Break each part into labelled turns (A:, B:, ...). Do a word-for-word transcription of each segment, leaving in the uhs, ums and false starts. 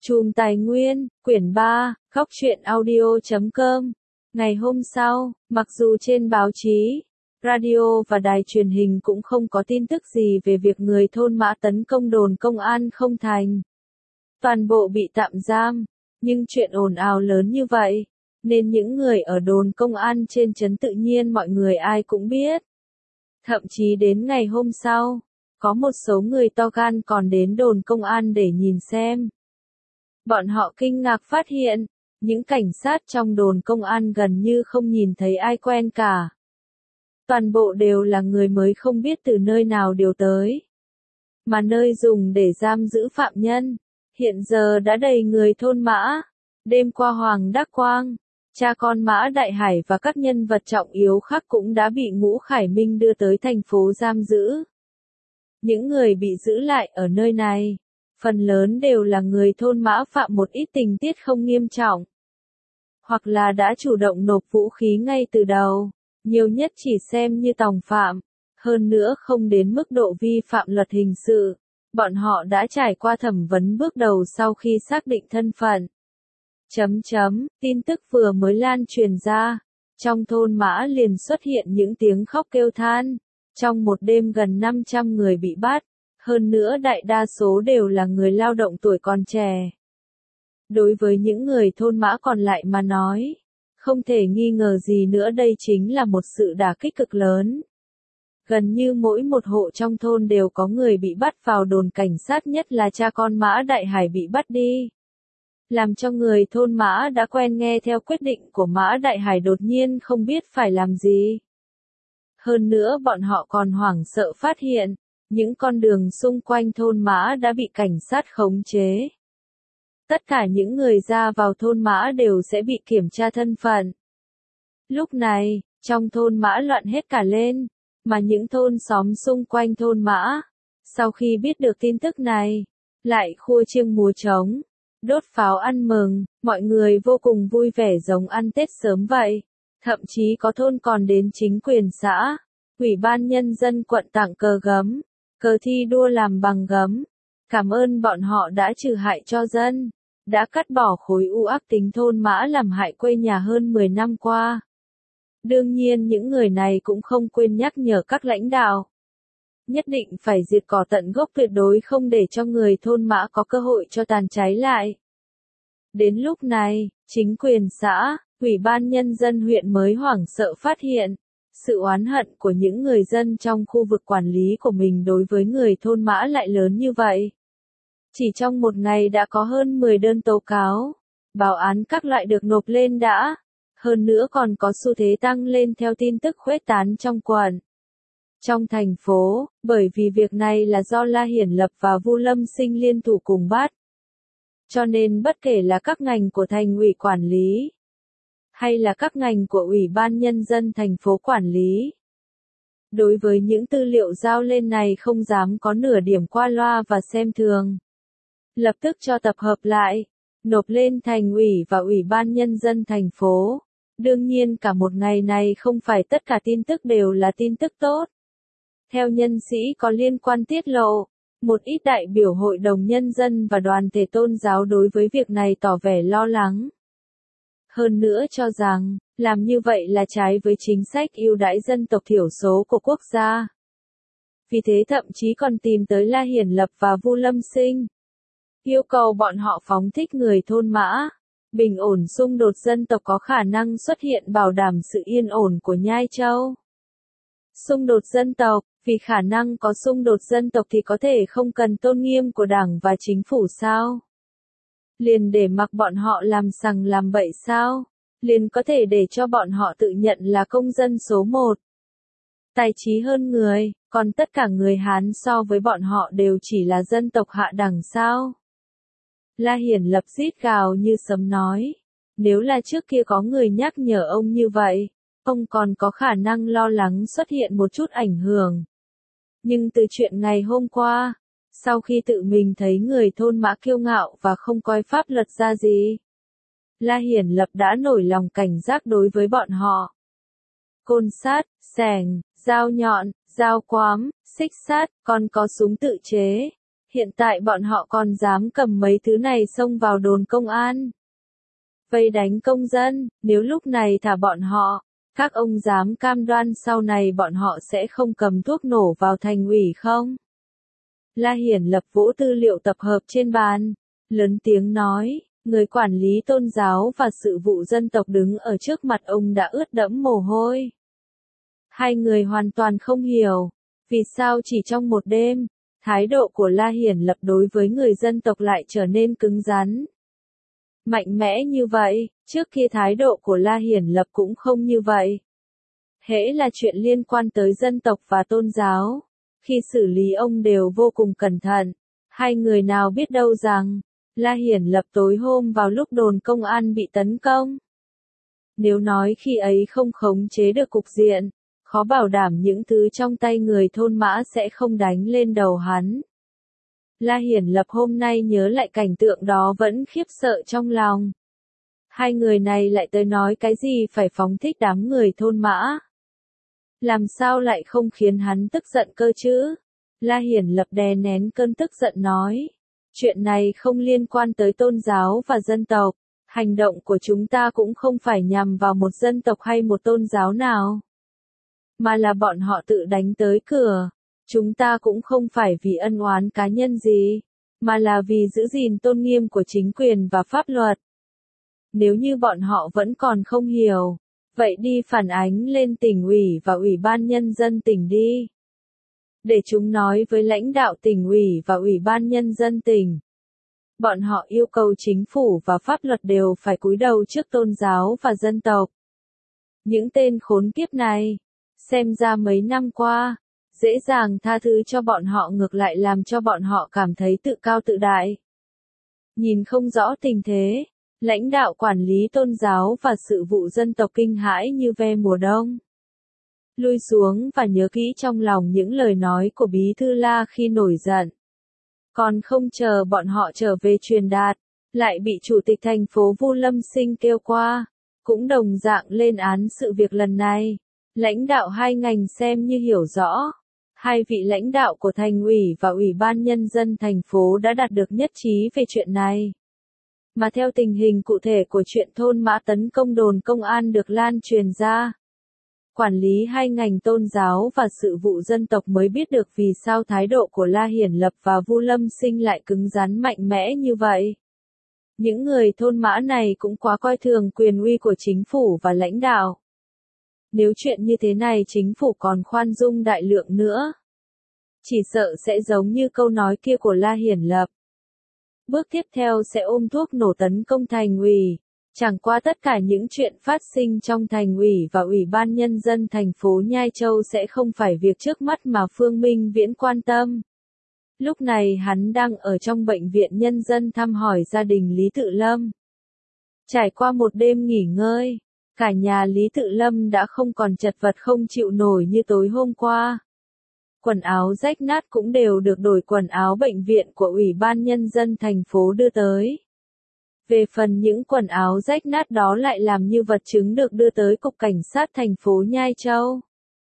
A: Chùm Tài Nguyên, quyển ba, góc truyện audio chấm com. Ngày hôm sau, mặc dù trên báo chí, radio và đài truyền hình cũng không có tin tức gì về việc người thôn Mã tấn công đồn công an không thành, toàn bộ bị tạm giam, nhưng chuyện ồn ào lớn như vậy, nên những người ở đồn công an trên trấn tự nhiên mọi người ai cũng biết. Thậm chí đến ngày hôm sau, có một số người to gan còn đến đồn công an để nhìn xem. Bọn họ kinh ngạc phát hiện, những cảnh sát trong đồn công an gần như không nhìn thấy ai quen cả. Toàn bộ đều là người mới không biết từ nơi nào điều tới. Mà nơi dùng để giam giữ phạm nhân, hiện giờ đã đầy người thôn Mã. Đêm qua Hoàng Đắc Quang, cha con Mã Đại Hải và các nhân vật trọng yếu khác cũng đã bị Ngũ Khải Minh đưa tới thành phố giam giữ. Những người bị giữ lại ở nơi này, phần lớn đều là người thôn Mã phạm một ít tình tiết không nghiêm trọng, hoặc là đã chủ động nộp vũ khí ngay từ đầu, nhiều nhất chỉ xem như tòng phạm, hơn nữa không đến mức độ vi phạm luật hình sự. Bọn họ đã trải qua thẩm vấn bước đầu sau khi xác định thân phận. Chấm chấm, tin tức vừa mới lan truyền ra, trong thôn Mã liền xuất hiện những tiếng khóc kêu than. Trong một đêm gần năm trăm người bị bắt, hơn nữa đại đa số đều là người lao động tuổi còn trẻ. Đối với những người thôn Mã còn lại mà nói, không thể nghi ngờ gì nữa đây chính là một sự đả kích cực lớn. Gần như mỗi một hộ trong thôn đều có người bị bắt vào đồn cảnh sát, nhất là cha con Mã Đại Hải bị bắt đi. Làm cho người thôn Mã đã quen nghe theo quyết định của Mã Đại Hải đột nhiên không biết phải làm gì. Hơn nữa bọn họ còn hoảng sợ phát hiện, những con đường xung quanh thôn Mã đã bị cảnh sát khống chế. Tất cả những người ra vào thôn Mã đều sẽ bị kiểm tra thân phận. Lúc này, trong thôn Mã loạn hết cả lên, mà những thôn xóm xung quanh thôn Mã, sau khi biết được tin tức này, lại khua chiêng múa trống, đốt pháo ăn mừng, mọi người vô cùng vui vẻ giống ăn Tết sớm vậy. Thậm chí có thôn còn đến chính quyền xã, ủy ban nhân dân quận tặng cờ gấm, cờ thi đua làm bằng gấm. Cảm ơn bọn họ đã trừ hại cho dân, đã cắt bỏ khối u ác tính thôn Mã làm hại quê nhà hơn mười năm qua. Đương nhiên những người này cũng không quên nhắc nhở các lãnh đạo. Nhất định phải diệt cỏ tận gốc, tuyệt đối không để cho người thôn Mã có cơ hội cho tàn trái lại. Đến lúc này, chính quyền xã, ủy ban nhân dân huyện mới hoảng sợ phát hiện, sự oán hận của những người dân trong khu vực quản lý của mình đối với người thôn Mã lại lớn như vậy. Chỉ trong một ngày đã có hơn mười đơn tố cáo, báo án các loại được nộp lên đã, hơn nữa còn có xu thế tăng lên theo tin tức khuếch tán trong quận, trong thành phố, bởi vì việc này là do La Hiển Lập và Vu Lâm Sinh liên thủ cùng bắt. Cho nên bất kể là các ngành của thành ủy quản lý, hay là các ngành của ủy ban nhân dân thành phố quản lý, đối với những tư liệu giao lên này không dám có nửa điểm qua loa và xem thường. Lập tức cho tập hợp lại, nộp lên thành ủy và ủy ban nhân dân thành phố. Đương nhiên cả một ngày này không phải tất cả tin tức đều là tin tức tốt. Theo nhân sĩ có liên quan tiết lộ, một ít đại biểu hội đồng nhân dân và đoàn thể tôn giáo đối với việc này tỏ vẻ lo lắng. Hơn nữa cho rằng, làm như vậy là trái với chính sách ưu đãi dân tộc thiểu số của quốc gia. Vì thế thậm chí còn tìm tới La Hiển Lập và Vu Lâm Sinh, yêu cầu bọn họ phóng thích người thôn Mã. Bình ổn xung đột dân tộc có khả năng xuất hiện, bảo đảm sự yên ổn của Nhai Châu. Xung đột dân tộc, vì khả năng có xung đột dân tộc thì có thể không cần tôn nghiêm của đảng và chính phủ sao? Liền để mặc bọn họ làm sằng làm bậy sao? Liền có thể để cho bọn họ tự nhận là công dân số một. Tài trí hơn người, còn tất cả người Hán so với bọn họ đều chỉ là dân tộc hạ đẳng sao? La Hiển Lập rít gào như sấm nói, nếu là trước kia có người nhắc nhở ông như vậy, ông còn có khả năng lo lắng xuất hiện một chút ảnh hưởng. Nhưng từ chuyện ngày hôm qua, sau khi tự mình thấy người thôn Mã kiêu ngạo và không coi pháp luật ra gì, La Hiển Lập đã nổi lòng cảnh giác đối với bọn họ. Côn sắt, xẻng, dao nhọn, dao quắm, xích sắt, còn có súng tự chế. Hiện tại bọn họ còn dám cầm mấy thứ này xông vào đồn công an. Vây đánh công dân, nếu lúc này thả bọn họ, các ông dám cam đoan sau này bọn họ sẽ không cầm thuốc nổ vào thành ủy không? La Hiển Lập vỗ tư liệu tập hợp trên bàn, lớn tiếng nói, người quản lý tôn giáo và sự vụ dân tộc đứng ở trước mặt ông đã ướt đẫm mồ hôi. Hai người hoàn toàn không hiểu, vì sao chỉ trong một đêm, thái độ của La Hiển Lập đối với người dân tộc lại trở nên cứng rắn. Mạnh mẽ như vậy, trước kia thái độ của La Hiển Lập cũng không như vậy. Hễ là chuyện liên quan tới dân tộc và tôn giáo, khi xử lý ông đều vô cùng cẩn thận. Hai người nào biết đâu rằng, La Hiển Lập tối hôm vào lúc đồn công an bị tấn công. Nếu nói khi ấy không khống chế được cục diện, khó bảo đảm những thứ trong tay người thôn Mã sẽ không đánh lên đầu hắn. La Hiển Lập hôm nay nhớ lại cảnh tượng đó vẫn khiếp sợ trong lòng. Hai người này lại tới nói cái gì phải phóng thích đám người thôn Mã. Làm sao lại không khiến hắn tức giận cơ chứ? La Hiển Lập đè nén cơn tức giận nói. Chuyện này không liên quan tới tôn giáo và dân tộc. Hành động của chúng ta cũng không phải nhằm vào một dân tộc hay một tôn giáo nào. Mà là bọn họ tự đánh tới cửa. Chúng ta cũng không phải vì ân oán cá nhân gì, mà là vì giữ gìn tôn nghiêm của chính quyền và pháp luật. Nếu như bọn họ vẫn còn không hiểu, vậy đi phản ánh lên tỉnh ủy và ủy ban nhân dân tỉnh đi. Để chúng nói với lãnh đạo tỉnh ủy và ủy ban nhân dân tỉnh. Bọn họ yêu cầu chính phủ và pháp luật đều phải cúi đầu trước tôn giáo và dân tộc. Những tên khốn kiếp này, xem ra mấy năm qua, dễ dàng tha thứ cho bọn họ ngược lại làm cho bọn họ cảm thấy tự cao tự đại. Nhìn không rõ tình thế, lãnh đạo quản lý tôn giáo và sự vụ dân tộc kinh hãi như ve mùa đông. Lui xuống và nhớ kỹ trong lòng những lời nói của Bí Thư La khi nổi giận. Còn không chờ bọn họ trở về truyền đạt, lại bị Chủ tịch thành phố Vu Lâm Sinh kêu qua, cũng đồng dạng lên án sự việc lần này. Lãnh đạo hai ngành xem như hiểu rõ. Hai vị lãnh đạo của thành ủy và ủy ban nhân dân thành phố đã đạt được nhất trí về chuyện này. Mà theo tình hình cụ thể của chuyện thôn Mã tấn công đồn công an được lan truyền ra, quản lý hai ngành tôn giáo và sự vụ dân tộc mới biết được vì sao thái độ của La Hiển Lập và Vu Lâm Sinh lại cứng rắn mạnh mẽ như vậy. Những người thôn Mã này cũng quá coi thường quyền uy của chính phủ và lãnh đạo. Nếu chuyện như thế này chính phủ còn khoan dung đại lượng nữa, chỉ sợ sẽ giống như câu nói kia của La Hiển Lập. Bước tiếp theo sẽ ôm thuốc nổ tấn công thành ủy. Chẳng qua tất cả những chuyện phát sinh trong thành ủy và ủy ban nhân dân thành phố Nhai Châu sẽ không phải việc trước mắt mà Phương Minh Viễn quan tâm. Lúc này hắn đang ở trong bệnh viện nhân dân thăm hỏi gia đình Lý Tự Lâm. Trải qua một đêm nghỉ ngơi, cả nhà Lý Tự Lâm đã không còn chật vật không chịu nổi như tối hôm qua. Quần áo rách nát cũng đều được đổi quần áo bệnh viện của Ủy ban Nhân dân thành phố đưa tới. Về phần những quần áo rách nát đó lại làm như vật chứng được đưa tới Cục Cảnh sát thành phố Nhai Châu.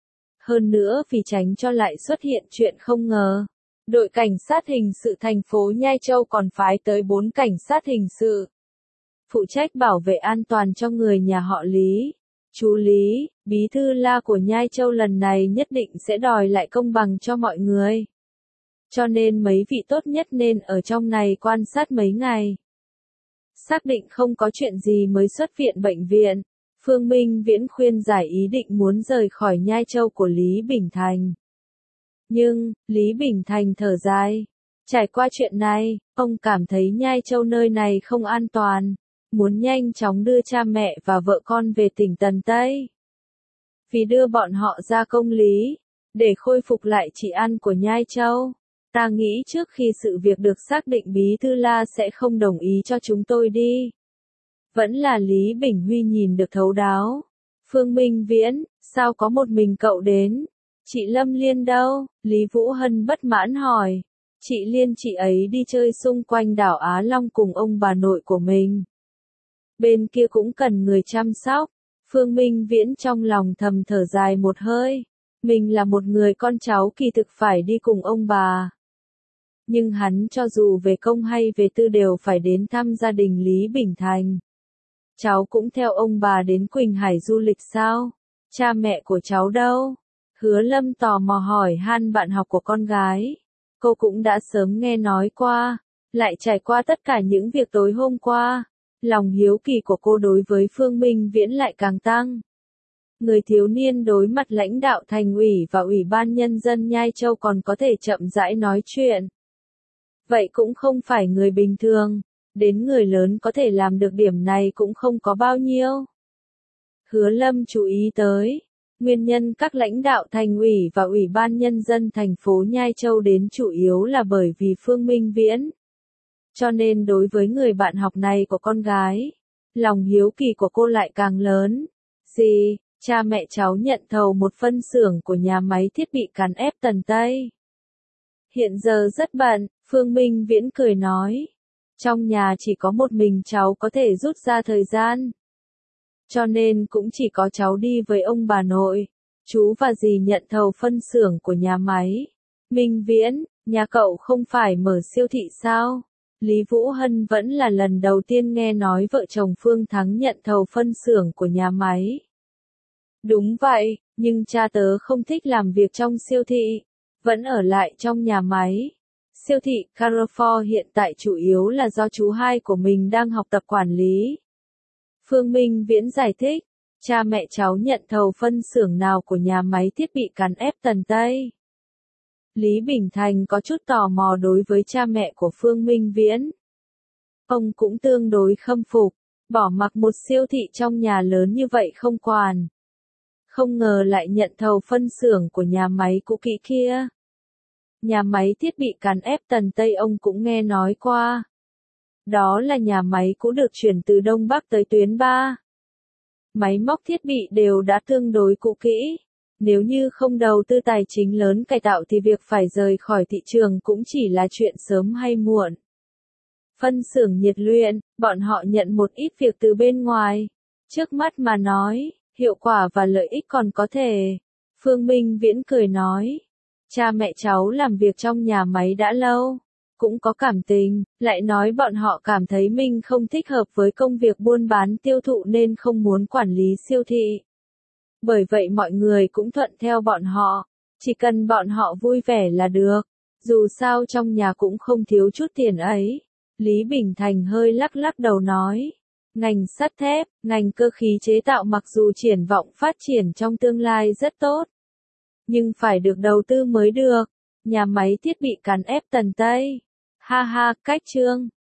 A: Hơn nữa vì tránh cho lại xuất hiện chuyện không ngờ, đội cảnh sát hình sự thành phố Nhai Châu còn phái tới bốn cảnh sát hình sự. Phụ trách bảo vệ an toàn cho người nhà họ Lý. Chú Lý, Bí Thư La của Nhai Châu lần này nhất định sẽ đòi lại công bằng cho mọi người. Cho nên mấy vị tốt nhất nên ở trong này quan sát mấy ngày. Xác định không có chuyện gì mới xuất viện bệnh viện, Phương Minh Viễn khuyên giải ý định muốn rời khỏi Nhai Châu của Lý Bình Thành. Nhưng, Lý Bình Thành thở dài. Trải qua chuyện này, ông cảm thấy Nhai Châu nơi này không an toàn. Muốn nhanh chóng đưa cha mẹ và vợ con về tỉnh Tần Tây. Vì đưa bọn họ ra công lý, để khôi phục lại trị an của Nhai Châu. Ta nghĩ trước khi sự việc được xác định Bí Thư La sẽ không đồng ý cho chúng tôi đi. Vẫn là Lý Bình Huy nhìn được thấu đáo. Phương Minh Viễn, sao có một mình cậu đến? Chị Lâm Liên đâu? Lý Vũ Hân bất mãn hỏi. Chị Liên chị ấy đi chơi xung quanh đảo Á Long cùng ông bà nội của mình. Bên kia cũng cần người chăm sóc. Phương Minh Viễn trong lòng thầm thở dài một hơi. Mình là một người con cháu kỳ thực phải đi cùng ông bà. Nhưng hắn cho dù về công hay về tư đều phải đến thăm gia đình Lý Bình Thành. Cháu cũng theo ông bà đến Quỳnh Hải du lịch sao? Cha mẹ của cháu đâu? Hứa Lâm tò mò hỏi han bạn học của con gái. Cô cũng đã sớm nghe nói qua, lại trải qua tất cả những việc tối hôm qua. Lòng hiếu kỳ của cô đối với Phương Minh Viễn lại càng tăng. Người thiếu niên đối mặt lãnh đạo thành ủy và ủy ban nhân dân Nhai Châu còn có thể chậm rãi nói chuyện. Vậy cũng không phải người bình thường, đến người lớn có thể làm được điểm này cũng không có bao nhiêu. Hứa Lâm chú ý tới, nguyên nhân các lãnh đạo thành ủy và ủy ban nhân dân thành phố Nhai Châu đến chủ yếu là bởi vì Phương Minh Viễn. Cho nên đối với người bạn học này của con gái, lòng hiếu kỳ của cô lại càng lớn. Gì, cha mẹ cháu nhận thầu một phân xưởng của nhà máy thiết bị cán ép Tần Tây. Hiện giờ rất bận, Phương Minh Viễn cười nói. Trong nhà chỉ có một mình cháu có thể rút ra thời gian. Cho nên cũng chỉ có cháu đi với ông bà nội, chú và dì nhận thầu phân xưởng của nhà máy. Minh Viễn, nhà cậu không phải mở siêu thị sao? Lý Vũ Hân vẫn là lần đầu tiên nghe nói vợ chồng Phương Thắng nhận thầu phân xưởng của nhà máy. Đúng vậy, nhưng cha tớ không thích làm việc trong siêu thị, vẫn ở lại trong nhà máy. Siêu thị Carrefour hiện tại chủ yếu là do chú hai của mình đang học tập quản lý. Phương Minh Viễn giải thích, cha mẹ cháu nhận thầu phân xưởng nào của nhà máy thiết bị cán ép Tần Tây. Lý Bình Thành có chút tò mò đối với cha mẹ của Phương Minh Viễn. Ông cũng tương đối khâm phục, bỏ mặc một siêu thị trong nhà lớn như vậy không quản. Không ngờ lại nhận thầu phân xưởng của nhà máy cũ kỹ kia. Nhà máy thiết bị cán ép Tần Tây ông cũng nghe nói qua. Đó là nhà máy cũ được chuyển từ Đông Bắc tới tuyến ba. Máy móc thiết bị đều đã tương đối cũ kỹ. Nếu như không đầu tư tài chính lớn cải tạo thì việc phải rời khỏi thị trường cũng chỉ là chuyện sớm hay muộn. Phân xưởng nhiệt luyện, bọn họ nhận một ít việc từ bên ngoài. Trước mắt mà nói, hiệu quả và lợi ích còn có thể. Phương Minh Viễn cười nói. Cha mẹ cháu làm việc trong nhà máy đã lâu, cũng có cảm tình, lại nói bọn họ cảm thấy mình không thích hợp với công việc buôn bán tiêu thụ nên không muốn quản lý siêu thị. Bởi vậy mọi người cũng thuận theo bọn họ, chỉ cần bọn họ vui vẻ là được, dù sao trong nhà cũng không thiếu chút tiền ấy. Lý Bình Thành hơi lắc lắc đầu nói, ngành sắt thép, ngành cơ khí chế tạo mặc dù triển vọng phát triển trong tương lai rất tốt, nhưng phải được đầu tư mới được. Nhà máy thiết bị cán ép Tần Tây. Ha ha, cách chương.